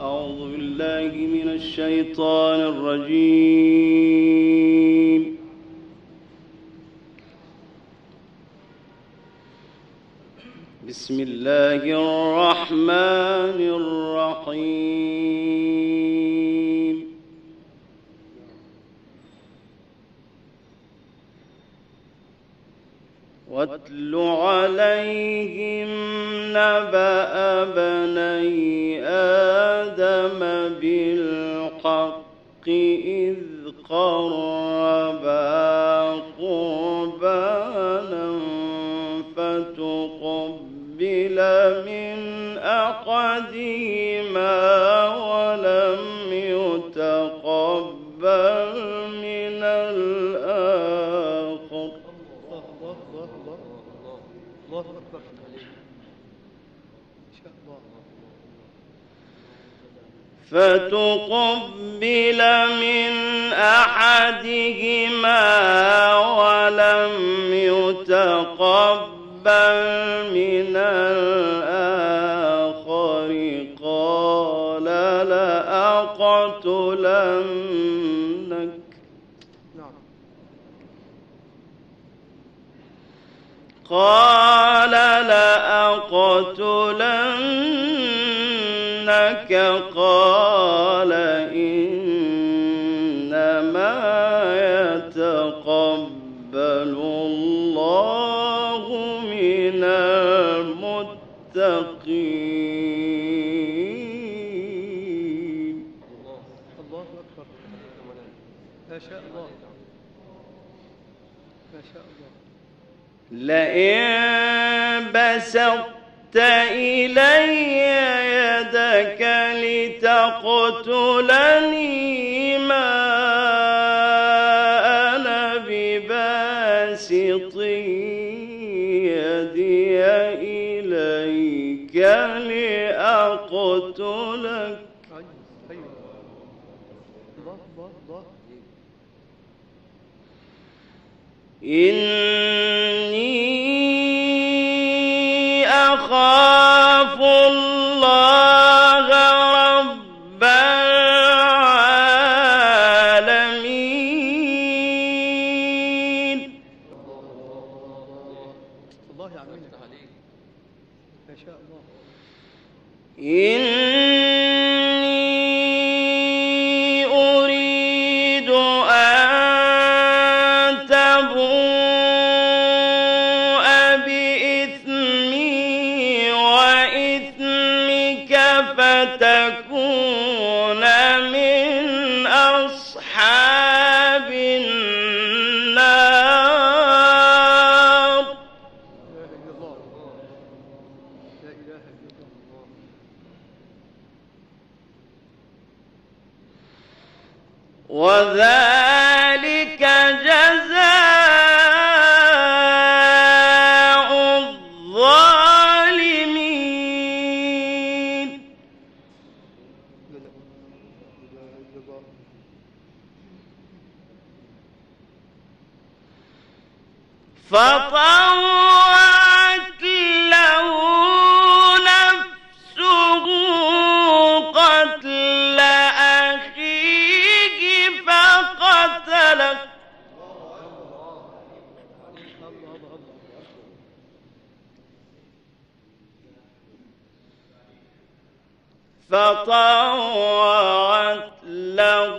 أعوذ بالله من الشيطان الرجيم. بسم الله الرحمن الرحيم. واتل عليهم نبأ بني آدم بالحق إذ قربا قربانا فتقبل من أحدهما ولم يتقبل من الآخر. فتقبل من أحدهما ولم يتقبل من الآخر قال لأقتلنك. قال لأقتلنك. قال إنما يتقبل الله من المتقين. الله أكبر. ما شاء الله ما شاء الله. لئن بسطت إلي يدك لتقتلني ما أنا بباسط يدي إليك لأقتلك. إني أخاف الله رب العالمين. الله يعملك عليك ما شاء الله. إني أريد أن تبوء بإثمي وإثمك فتكون من أصحاب النار. لا إله إلا الله. لا إله إلا الله. وذلك جزاء الظالمين. لا إله إلا الله. فطوعت له نفسه قتل أخيه فقتله. فطوعت له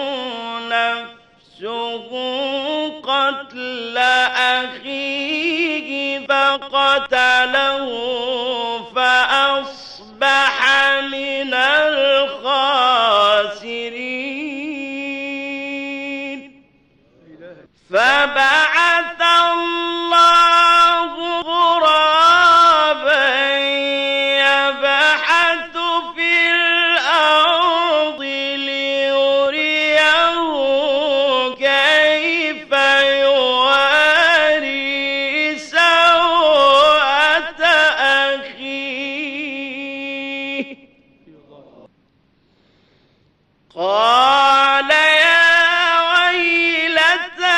نفسه قتل أخيه فقتله فأصبح من الخاسرين. فبعث الله غرابا يبحث في الأرض ليريه كيف يواري سوءة أخيه. قال يا ويلتى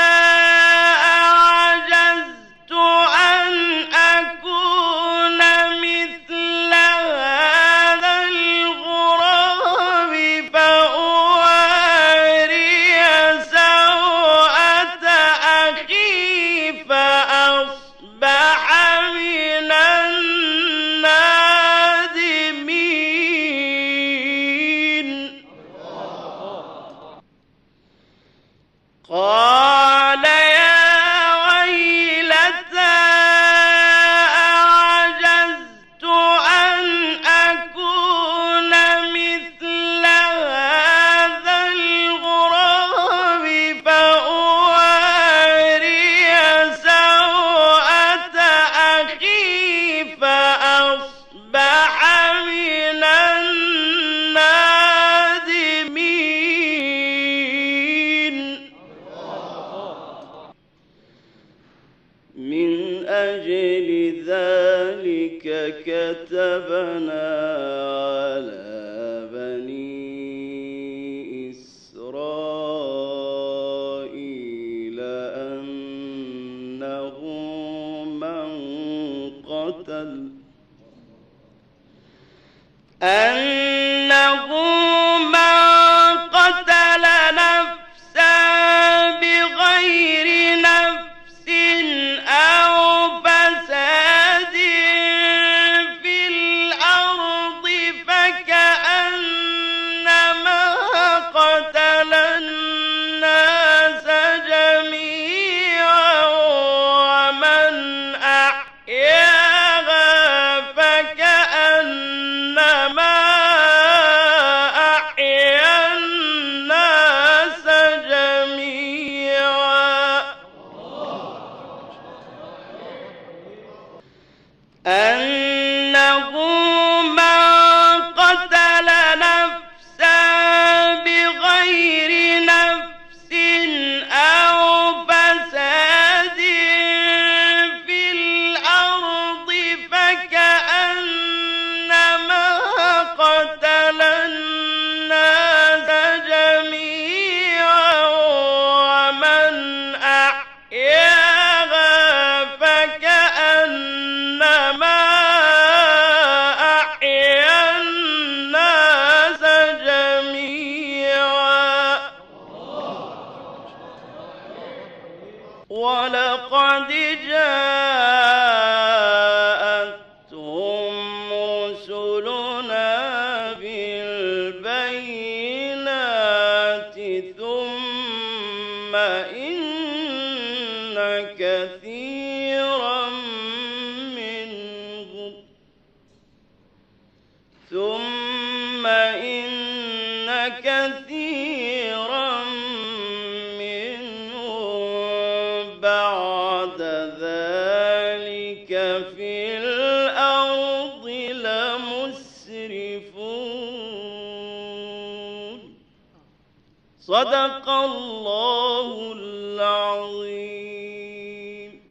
أعجزت أن أكون مثل هذا الغراب كتبنا على بني إسرائيل أنه من قتل نفسا بغير نفس أو فساد في الأرض فكأنما قتل الناس جميعا ومن أحياها فكأنما أحيا الناس جميعا أنه من قتل نفسا بغير نفس أو فساد في الأرض فكأنما قتل الناس جميعا ومن أحياها فكأنما أحيا الناس جميعا ولقد جاءتهم رسلنا بالبينات ثم إن كثيرا منهم بعد ذلك في الأرض لمسرفون. صدق الله العظيم.